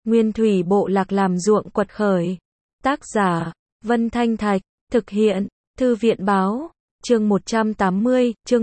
Nguyên thủy bộ lạc làm ruộng quật khởi. Tác giả, Vân Thanh Thạch, thực hiện, Thư viện Báo, chương 180, chương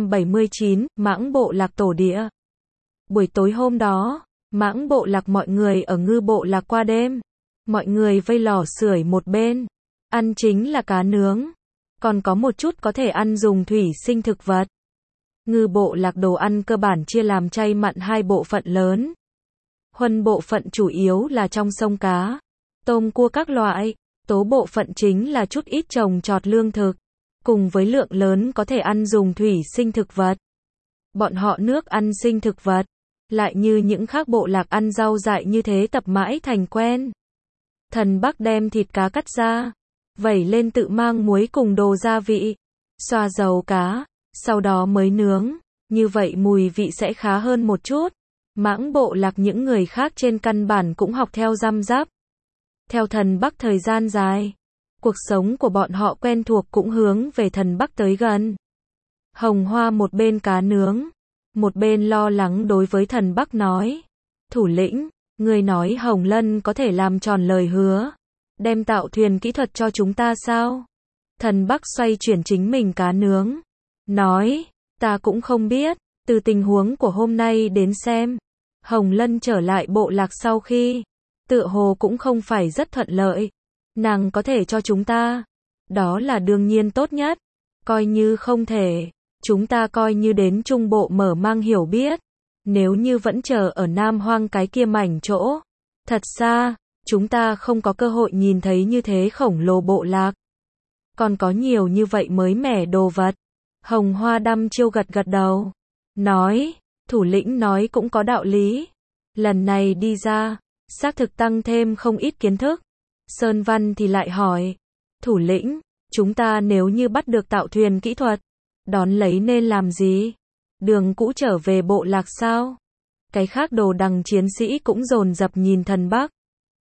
179, Mãng bộ lạc tổ địa. Buổi tối hôm đó, Mãng bộ lạc mọi người ở Ngư bộ lạc qua đêm. Mọi người vây lò sưởi một bên, ăn chính là cá nướng, còn có một chút có thể ăn dùng thủy sinh thực vật. Ngư bộ lạc đồ ăn cơ bản chia làm chay mặn hai bộ phận lớn. Huân bộ phận chủ yếu là trong sông cá, tôm cua các loại, tố bộ phận chính là chút ít trồng trọt lương thực, cùng với lượng lớn có thể ăn dùng thủy sinh thực vật. Bọn họ nước ăn sinh thực vật, lại như những khác bộ lạc ăn rau dại như thế tập mãi thành quen. Thần Bắc đem thịt cá cắt ra, vẩy lên tự mang muối cùng đồ gia vị, xoa dầu cá, sau đó mới nướng, như vậy mùi vị sẽ khá hơn một chút. Mãng bộ lạc những người khác trên căn bản cũng học theo răm rắp. Theo Thần Bắc thời gian dài, cuộc sống của bọn họ quen thuộc cũng hướng về Thần Bắc tới gần. Hồng Hoa một bên cá nướng, một bên lo lắng đối với Thần Bắc nói: thủ lĩnh, người nói Hồng Lân có thể làm tròn lời hứa, đem tạo thuyền kỹ thuật cho chúng ta sao? Thần Bắc xoay chuyển chính mình cá nướng, nói: ta cũng không biết, từ tình huống của hôm nay đến xem, Hồng Lân trở lại bộ lạc sau khi, tựa hồ cũng không phải rất thuận lợi. Nàng có thể cho chúng ta, đó là đương nhiên tốt nhất. Coi như không thể, chúng ta coi như đến Trung Bộ mở mang hiểu biết. Nếu như vẫn chờ ở Nam Hoang cái kia mảnh chỗ, thật xa, chúng ta không có cơ hội nhìn thấy như thế khổng lồ bộ lạc. Còn có nhiều như vậy mới mẻ đồ vật. Hồng Hoa đăm chiêu gật gật đầu, nói: thủ lĩnh nói cũng có đạo lý. Lần này đi ra, xác thực tăng thêm không ít kiến thức. Sơn Văn thì lại hỏi: thủ lĩnh, chúng ta nếu như bắt được tạo thuyền kỹ thuật, đón lấy nên làm gì? Đường cũ trở về bộ lạc sao? Cái khác đồ đằng chiến sĩ cũng dồn dập nhìn Thần Bắc.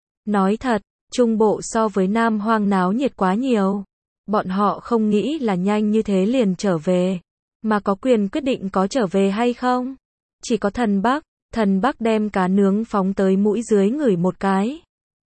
Nói thật, Trung Bộ so với Nam Hoang náo nhiệt quá nhiều. Bọn họ không nghĩ là nhanh như thế liền trở về, mà có quyền quyết định có trở về hay không. Chỉ có Thần Bắc đem cá nướng phóng tới mũi dưới ngửi một cái.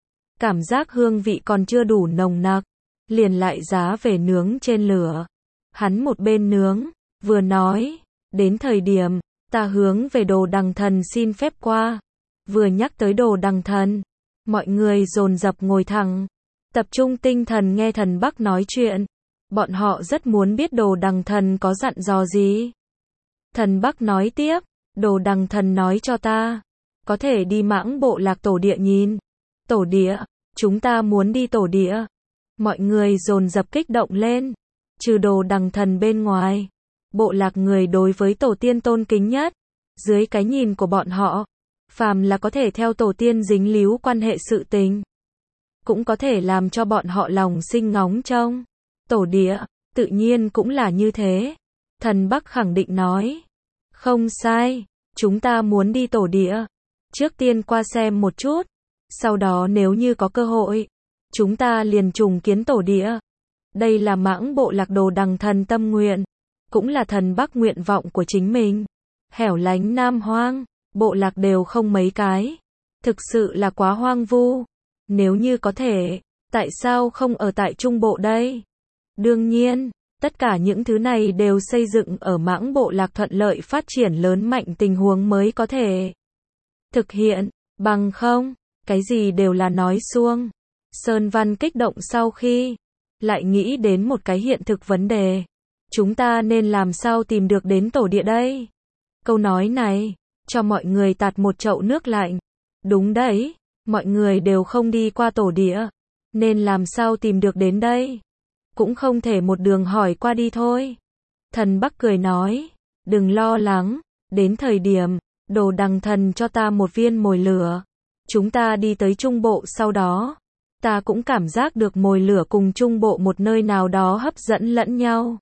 Cảm giác hương vị còn chưa đủ nồng nặc, liền lại giá về nướng trên lửa. Hắn một bên nướng, vừa nói: đến thời điểm, ta hướng về Đồ Đằng Thần xin phép qua. Vừa nhắc tới Đồ Đằng Thần, mọi người dồn dập ngồi thẳng, tập trung tinh thần nghe Thần Bắc nói chuyện. Bọn họ rất muốn biết Đồ Đằng Thần có dặn dò gì. Thần Bắc nói tiếp: Đồ Đằng Thần nói cho ta, có thể đi Mãng bộ lạc tổ địa nhìn. Tổ địa, chúng ta muốn đi tổ địa. Mọi người dồn dập kích động lên. Trừ Đồ Đằng Thần bên ngoài, bộ lạc người đối với tổ tiên tôn kính nhất. Dưới cái nhìn của bọn họ, phàm là có thể theo tổ tiên dính líu quan hệ sự tình, cũng có thể làm cho bọn họ lòng sinh ngóng trông. Tổ địa, tự nhiên cũng là như thế. Thần Bắc khẳng định nói: không sai, chúng ta muốn đi tổ địa. Trước tiên qua xem một chút, sau đó nếu như có cơ hội, chúng ta liền trùng kiến tổ địa. Đây là Mãng bộ lạc Đồ Đằng Thần tâm nguyện, cũng là Thần Bắc nguyện vọng của chính mình. Hẻo lánh Nam Hoang, bộ lạc đều không mấy cái, thực sự là quá hoang vu. Nếu như có thể, tại sao không ở tại Trung Bộ đây? Đương nhiên, tất cả những thứ này đều xây dựng ở Mãng bộ lạc thuận lợi phát triển lớn mạnh tình huống mới có thể thực hiện, bằng không, cái gì đều là nói suông. Sơn Văn kích động sau khi lại nghĩ đến một cái hiện thực vấn đề. Chúng ta nên làm sao tìm được đến tổ địa đây? Câu nói này, cho mọi người tạt một chậu nước lạnh. Đúng đấy, mọi người đều không đi qua tổ địa, nên làm sao tìm được đến đây? Cũng không thể một đường hỏi qua đi thôi. Thần Bắc cười nói: đừng lo lắng, đến thời điểm, Đồ Đằng Thần cho ta một viên mồi lửa. Chúng ta đi tới Trung Bộ sau đó, ta cũng cảm giác được mồi lửa cùng Trung Bộ một nơi nào đó hấp dẫn lẫn nhau.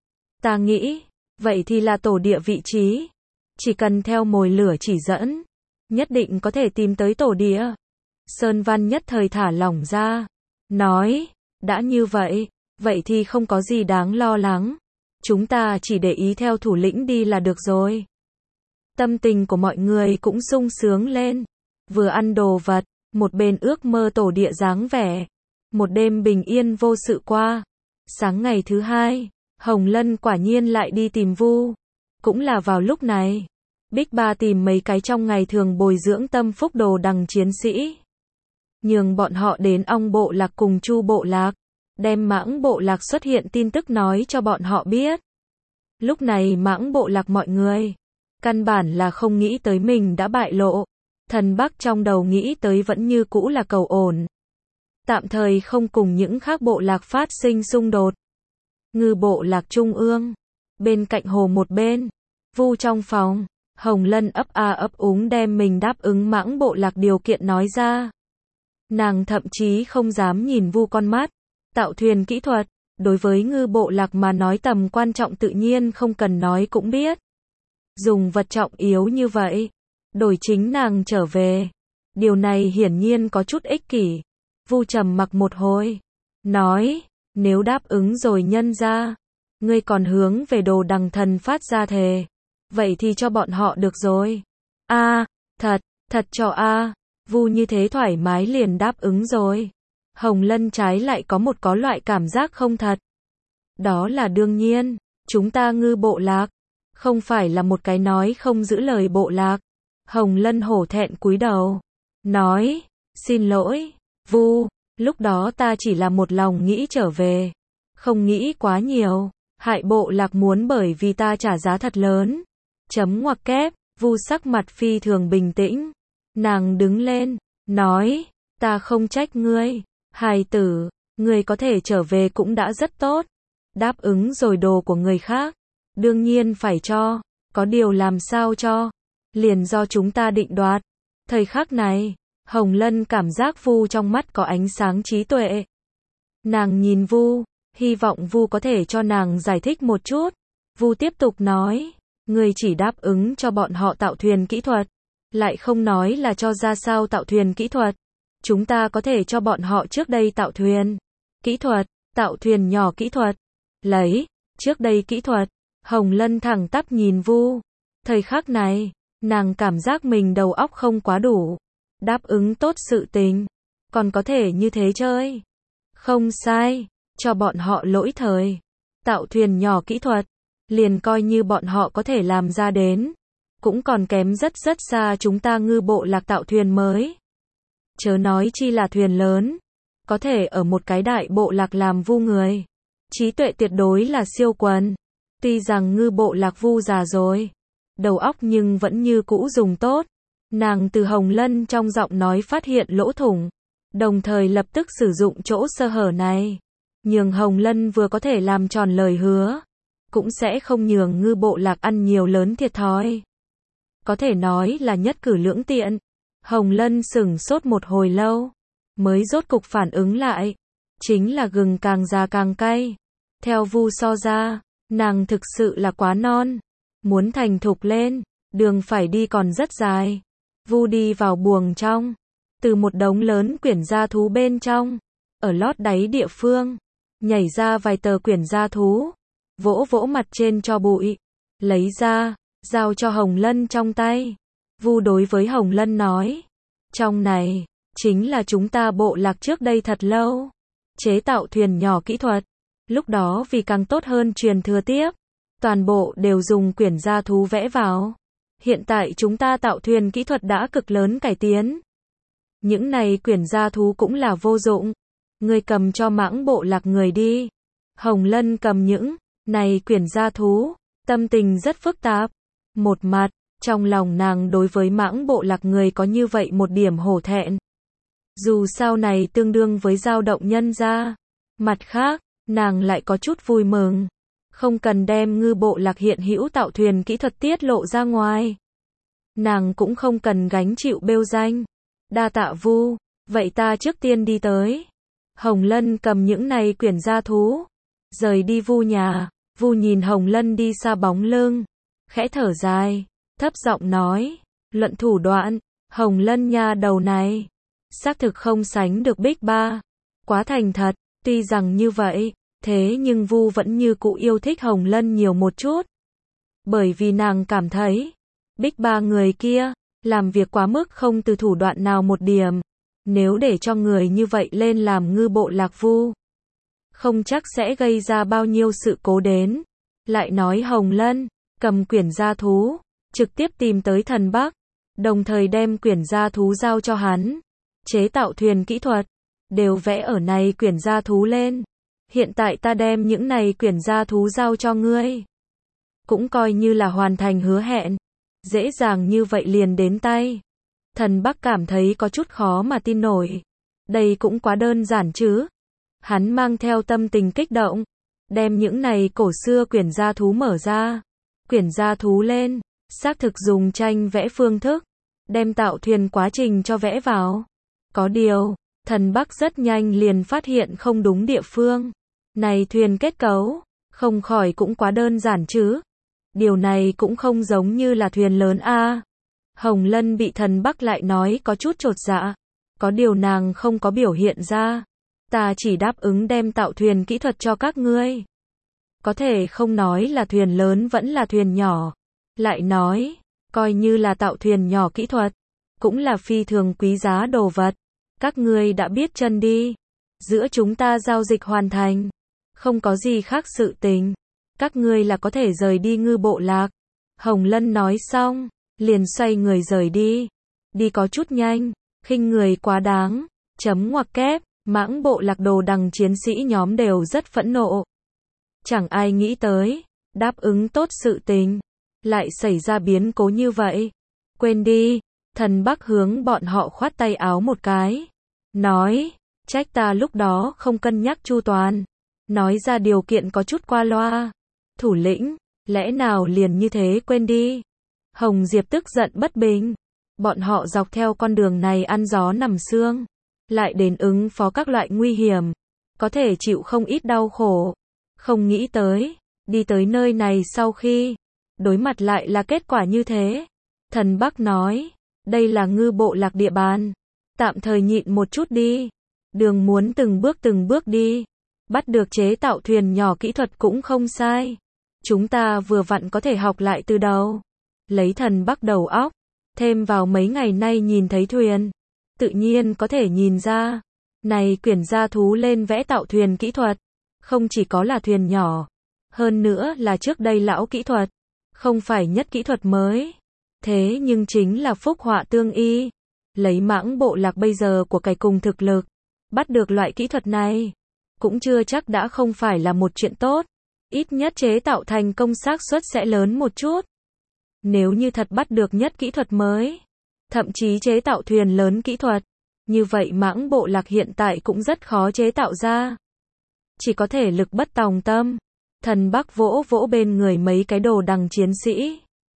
Ta nghĩ, vậy thì là tổ địa vị trí. Chỉ cần theo mồi lửa chỉ dẫn, nhất định có thể tìm tới tổ địa. Sơn Văn nhất thời thả lỏng ra, nói: đã như vậy, vậy thì không có gì đáng lo lắng. Chúng ta chỉ để ý theo thủ lĩnh đi là được rồi. Tâm tình của mọi người cũng sung sướng lên. Vừa ăn đồ vật, một bên ước mơ tổ địa dáng vẻ. Một đêm bình yên vô sự qua. Sáng ngày thứ hai, Hồng Lân quả nhiên lại đi tìm Vu. Cũng là vào lúc này, Bích Ba tìm mấy cái trong ngày thường bồi dưỡng tâm phúc đồ đằng chiến sĩ. Nhường bọn họ đến Ong Bộ Lạc cùng Chu Bộ Lạc, đem Mãng Bộ Lạc xuất hiện tin tức nói cho bọn họ biết. Lúc này Mãng Bộ Lạc mọi người, căn bản là không nghĩ tới mình đã bại lộ. Thần Bắc trong đầu nghĩ tới vẫn như cũ là cầu ổn. Tạm thời không cùng những khác bộ lạc phát sinh xung đột. Ngư Bộ Lạc Trung ương, bên cạnh hồ một bên, Vu trong phòng, Hồng Lân ấp a ấp úng đem mình đáp ứng Mãng Bộ Lạc điều kiện nói ra. Nàng thậm chí không dám nhìn Vu con mắt. Tạo thuyền kỹ thuật, đối với Ngư Bộ Lạc mà nói tầm quan trọng tự nhiên không cần nói cũng biết. Dùng vật trọng yếu như vậy, đổi chính nàng trở về. Điều này hiển nhiên có chút ích kỷ. Vu trầm mặc một hồi, nói, nếu đáp ứng rồi nhân ra, ngươi còn hướng về đồ đằng thần phát ra thề, vậy thì cho bọn họ được rồi. A, thật cho a. Vu như thế thoải mái liền đáp ứng rồi. Hồng Lân trái lại có loại cảm giác không thật. Đó là đương nhiên, chúng ta Ngư Bộ Lạc, không phải là một cái nói không giữ lời bộ lạc. Hồng Lân hổ thẹn cúi đầu, nói, xin lỗi, Vu, lúc đó ta chỉ là một lòng nghĩ trở về, không nghĩ quá nhiều, hại bộ lạc muốn bởi vì ta trả giá thật lớn. Chấm ngoặc kép, Vu sắc mặt phi thường bình tĩnh. Nàng đứng lên, nói, ta không trách ngươi, hài tử, ngươi có thể trở về cũng đã rất tốt. Đáp ứng rồi đồ của người khác, đương nhiên phải cho, có điều làm sao cho, liền do chúng ta định đoạt. Thời khắc này, Hồng Lân cảm giác Vu trong mắt có ánh sáng trí tuệ. Nàng nhìn Vu, hy vọng Vu có thể cho nàng giải thích một chút. Vu tiếp tục nói, ngươi chỉ đáp ứng cho bọn họ tạo thuyền kỹ thuật, lại không nói là cho ra sao tạo thuyền kỹ thuật. Chúng ta có thể cho bọn họ trước đây tạo thuyền kỹ thuật, tạo thuyền nhỏ kỹ thuật. Lấy, trước đây kỹ thuật. Hồng Lân thẳng tắp nhìn Vu. Thời khắc này, nàng cảm giác mình đầu óc không quá đủ. Đáp ứng tốt sự tình, còn có thể như thế chơi. Không sai, cho bọn họ lỗi thời. Tạo thuyền nhỏ kỹ thuật, liền coi như bọn họ có thể làm ra đến, cũng còn kém rất xa chúng ta Ngư Bộ Lạc tạo thuyền mới. Chớ nói chi là thuyền lớn, có thể ở một cái đại bộ lạc làm Vu người. Trí tuệ tuyệt đối là siêu quần. Tuy rằng Ngư Bộ Lạc Vu già rồi, đầu óc nhưng vẫn như cũ dùng tốt. Nàng từ Hồng Lân trong giọng nói phát hiện lỗ thủng, đồng thời lập tức sử dụng chỗ sơ hở này, nhường Hồng Lân vừa có thể làm tròn lời hứa, cũng sẽ không nhường Ngư Bộ Lạc ăn nhiều lớn thiệt thòi. Có thể nói là nhất cử lưỡng tiện. Hồng Lân sửng sốt một hồi lâu, mới rốt cục phản ứng lại, chính là gừng càng già càng cay. Theo Vu so ra, nàng thực sự là quá non, muốn thành thục lên, đường phải đi còn rất dài. Vu đi vào buồng trong, từ một đống lớn quyển gia thú bên trong, ở lót đáy địa phương, nhảy ra vài tờ quyển gia thú, vỗ vỗ mặt trên cho bụi, lấy ra, giao cho Hồng Lân trong tay. Vu đối với Hồng Lân nói, trong này, chính là chúng ta bộ lạc trước đây thật lâu, chế tạo thuyền nhỏ kỹ thuật, lúc đó vì càng tốt hơn truyền thừa tiếp, toàn bộ đều dùng quyển gia thú vẽ vào. Hiện tại chúng ta tạo thuyền kỹ thuật đã cực lớn cải tiến. Những này quyển gia thú cũng là vô dụng. Ngươi cầm cho Mãng Bộ Lạc người đi. Hồng Lân cầm những này quyển gia thú, tâm tình rất phức tạp. Một mặt, trong lòng nàng đối với Mãng Bộ Lạc người có như vậy một điểm hổ thẹn. Dù sao này tương đương với dao động nhân gia. Mặt khác, nàng lại có chút vui mừng. Không cần đem Ngư Bộ Lạc hiện hữu tạo thuyền kỹ thuật tiết lộ ra ngoài. Nàng cũng không cần gánh chịu bêu danh. Đa tạ Vu, vậy ta trước tiên đi tới. Hồng Lân cầm những này quyển gia thú, rời đi Vu nhà. Vu nhìn Hồng Lân đi xa bóng lưng, khẽ thở dài, thấp giọng nói, luận thủ đoạn, Hồng Lân nha đầu này, xác thực không sánh được Bích Ba. Quá thành thật, tuy rằng như vậy, thế nhưng Vu vẫn như cũ yêu thích Hồng Lân nhiều một chút. Bởi vì nàng cảm thấy, Bích Ba người kia, làm việc quá mức không từ thủ đoạn nào một điểm. Nếu để cho người như vậy lên làm ngư bộ lạc vu, không chắc sẽ gây ra bao nhiêu sự cố đến. Lại nói Hồng Lân, cầm quyển gia thú, trực tiếp tìm tới thần Bắc, đồng thời đem quyển gia thú giao cho hắn. Chế tạo thuyền kỹ thuật, đều vẽ ở này quyển gia thú lên. Hiện tại ta đem những này quyển gia thú giao cho ngươi. Cũng coi như là hoàn thành hứa hẹn. Dễ dàng như vậy liền đến tay. Thần Bắc cảm thấy có chút khó mà tin nổi. Đây cũng quá đơn giản chứ. Hắn mang theo tâm tình kích động, đem những này cổ xưa quyển gia thú mở ra. Quyển gia thú lên, xác thực dùng tranh vẽ phương thức, đem tạo thuyền quá trình cho vẽ vào. Có điều, thần Bắc rất nhanh liền phát hiện không đúng địa phương. Này thuyền kết cấu, không khỏi cũng quá đơn giản chứ. Điều này cũng không giống như là thuyền lớn a. Hồng Lân bị thần Bắc lại nói có chút chột dạ. Có điều nàng không có biểu hiện ra. Ta chỉ đáp ứng đem tạo thuyền kỹ thuật cho các ngươi. Có thể không nói là thuyền lớn vẫn là thuyền nhỏ. Lại nói, coi như là tạo thuyền nhỏ kỹ thuật, cũng là phi thường quý giá đồ vật. Các ngươi đã biết chân đi. Giữa chúng ta giao dịch hoàn thành. Không có gì khác sự tình. Các ngươi là có thể rời đi ngư bộ lạc. Hồng Lân nói xong, liền xoay người rời đi. Đi có chút nhanh, khinh người quá đáng. Chấm ngoặc kép, mãng bộ lạc đồ đằng chiến sĩ nhóm đều rất phẫn nộ. Chẳng ai nghĩ tới, đáp ứng tốt sự tình, lại xảy ra biến cố như vậy. Quên đi, thần Bắc hướng bọn họ khoát tay áo một cái. Nói, trách ta lúc đó không cân nhắc chu toàn. Nói ra điều kiện có chút qua loa. Thủ lĩnh, lẽ nào liền như thế quên đi. Hồng Diệp tức giận bất bình. Bọn họ dọc theo con đường này ăn gió nằm sương. Lại đến ứng phó các loại nguy hiểm. Có thể chịu không ít đau khổ. Không nghĩ tới, đi tới nơi này sau khi đối mặt lại là kết quả như thế. Thần Bắc nói, đây là ngư bộ lạc địa bàn. Tạm thời nhịn một chút đi. Đường muốn từng bước đi. Bắt được chế tạo thuyền nhỏ kỹ thuật cũng không sai. Chúng ta vừa vặn có thể học lại từ đầu. Lấy thần Bắc đầu óc, thêm vào mấy ngày nay nhìn thấy thuyền. Tự nhiên có thể nhìn ra. Này quyển gia thú lên vẽ tạo thuyền kỹ thuật. Không chỉ có là thuyền nhỏ. Hơn nữa là trước đây lão kỹ thuật. Không phải nhất kỹ thuật mới. Thế nhưng chính là phúc họa tương y. Lấy mãng bộ lạc bây giờ của cải cùng thực lực. Bắt được loại kỹ thuật này. Cũng chưa chắc đã không phải là một chuyện tốt. Ít nhất chế tạo thành công xác suất sẽ lớn một chút. Nếu như thật bắt được nhất kỹ thuật mới. Thậm chí chế tạo thuyền lớn kỹ thuật. Như vậy mãng bộ lạc hiện tại cũng rất khó chế tạo ra. Chỉ có thể lực bất tòng tâm. Thần Bắc vỗ vỗ bên người mấy cái đồ đằng chiến sĩ.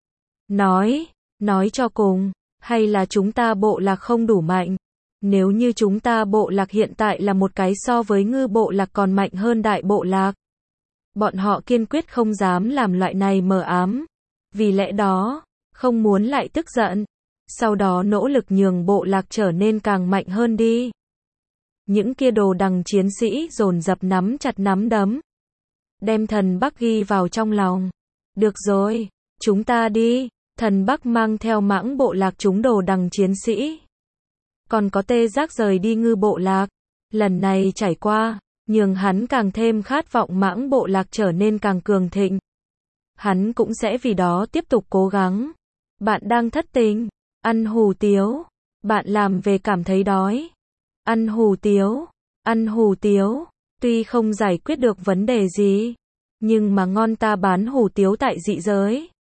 Nói cho cùng, hay là chúng ta bộ lạc không đủ mạnh. Nếu như chúng ta bộ lạc hiện tại là một cái so với ngư bộ lạc còn mạnh hơn đại bộ lạc. Bọn họ kiên quyết không dám làm loại này mờ ám. Vì lẽ đó, không muốn lại tức giận. Sau đó nỗ lực nhường bộ lạc trở nên càng mạnh hơn đi. Những kia đồ đằng chiến sĩ dồn dập nắm chặt nắm đấm. Đem thần Bắc ghi vào trong lòng. Được rồi, chúng ta đi. Thần Bắc mang theo mãng bộ lạc chúng đồ đằng chiến sĩ. Còn có Tê Giác rời đi ngư bộ lạc. Lần này trải qua, nhường hắn càng thêm khát vọng mãng bộ lạc trở nên càng cường thịnh. Hắn cũng sẽ vì đó tiếp tục cố gắng. Bạn đang thất tình, ăn hủ tiếu. Bạn làm về cảm thấy đói. Ăn hủ tiếu. Tuy không giải quyết được vấn đề gì, nhưng mà ngon ta bán hủ tiếu tại dị giới.